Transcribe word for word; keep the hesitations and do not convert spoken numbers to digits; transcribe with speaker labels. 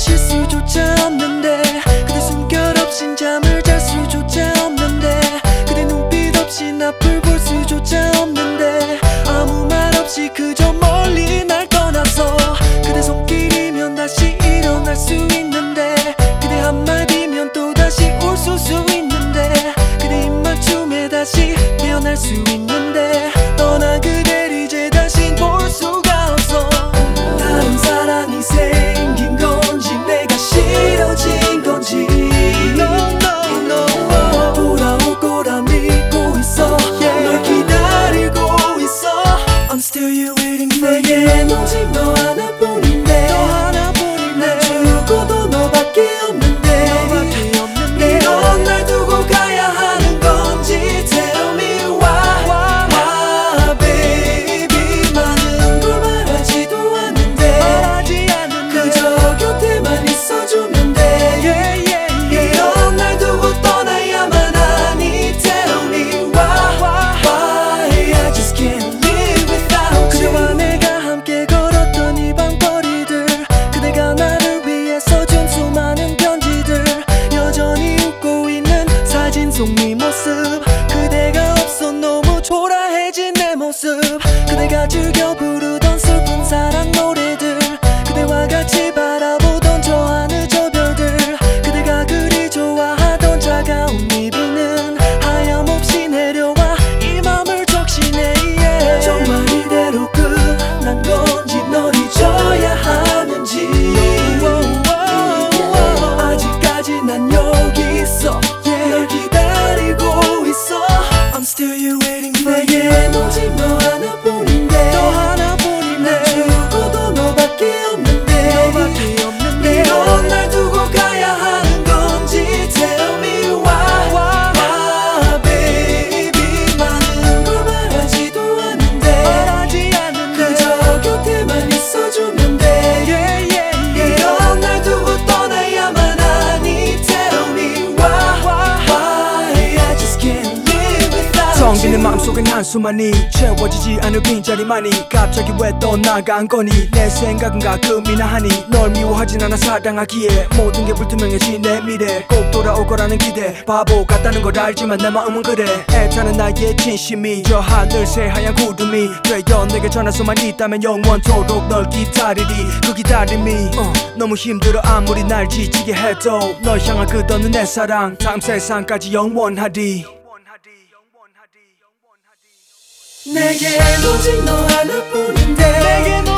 Speaker 1: 쉴 수조차 없는데 그대 숨결 없인 잠을 잘 수조차 없는데 그대 눈빛 없이 앞을 볼 수조차 없는데 아무 말 없이 그저 멀리 날 떠나서 그대 손길이면 다시 일어날 수 있는데 그대 한마디면 또다시 웃을 수 있는데 그대 입맞춤에 다시 깨어날 수 있는데 떠난 그댈 이제 다시 볼 수가 없어 다른 사랑이 생긴 건지 내가 싫어진 건지 No no no 돌아올 거라 믿고 있어 yeah. 널 기다리고 있어 I'm still you waiting for you 내겐 오직 너 하나뿐인데 너 하나뿐인데 난 죽어도 너밖에 없는데 너밖에 없는데 이런 날 두고 가야 하는 건지 Tell me why why baby 많은 걸 말하지도 않는데 말하지 않는데 그저 곁에만 있어주면 돼 yeah, yeah, yeah. 이런 날 두고 떠나야만 하니 Tell me why why I just can't live without you 그대와 내가 함께 걸었던 이 밤거리들 그대가 나를 위해 써준 수많은 편지들 여전히 웃고 있는 사진 속 네 모습 그대가 없어 너무 초라해진 내 모습 그대가 즐겨 부르던 슬픈 사랑 노래들 그대와 같이 바라보던 저 하늘 저 별들 그대가 그리 좋아하던 차가운 이 비는 하염없이 내려와 이 맘을 적시네 yeah. 정말 이대로 끝난 건지 널 잊어야 하는지 아직까지 난 여기 있어 yeah. 널 기다리고 있어 I'm still you waiting for you 내겐 오직 너 하나뿐인데 너 하나뿐인데 난 죽어도 너밖에 없는데 너밖에 없는데 이런 날 두고 가야 하는 건지 Tell me why why baby 많은 걸 말하지도 않는데 말하지 않는데 그저 곁에만 있어주면 돼 yeah, yeah, yeah. 이런 날 두고 떠나야만 하니 Tell me why why I just can't live without you
Speaker 2: 텅빈 내 마음속엔 한수만이 채워지지 않을 빈자리만이 갑자기 왜 떠나간 거니 내 생각은 가끔이나 하니 널 미워하진 않아 사랑하기에 모든 게 불투명해진 내 미래 꼭 돌아올 거라는 기대 바보 같다는 걸 알지만 내 마음은 그래 애타는 나의 진심이 저 하늘 새하얀 구름이 되어 내게 전할 수만 있다면 영원토록 널 기다리리 그 기다림이 어, 너무 힘들어 아무리 날 지치게 해도 널 향한 끝없는 내 사랑 다음 세상까지 영원하리
Speaker 1: 내겐 오직 너 하나뿐인데 내겐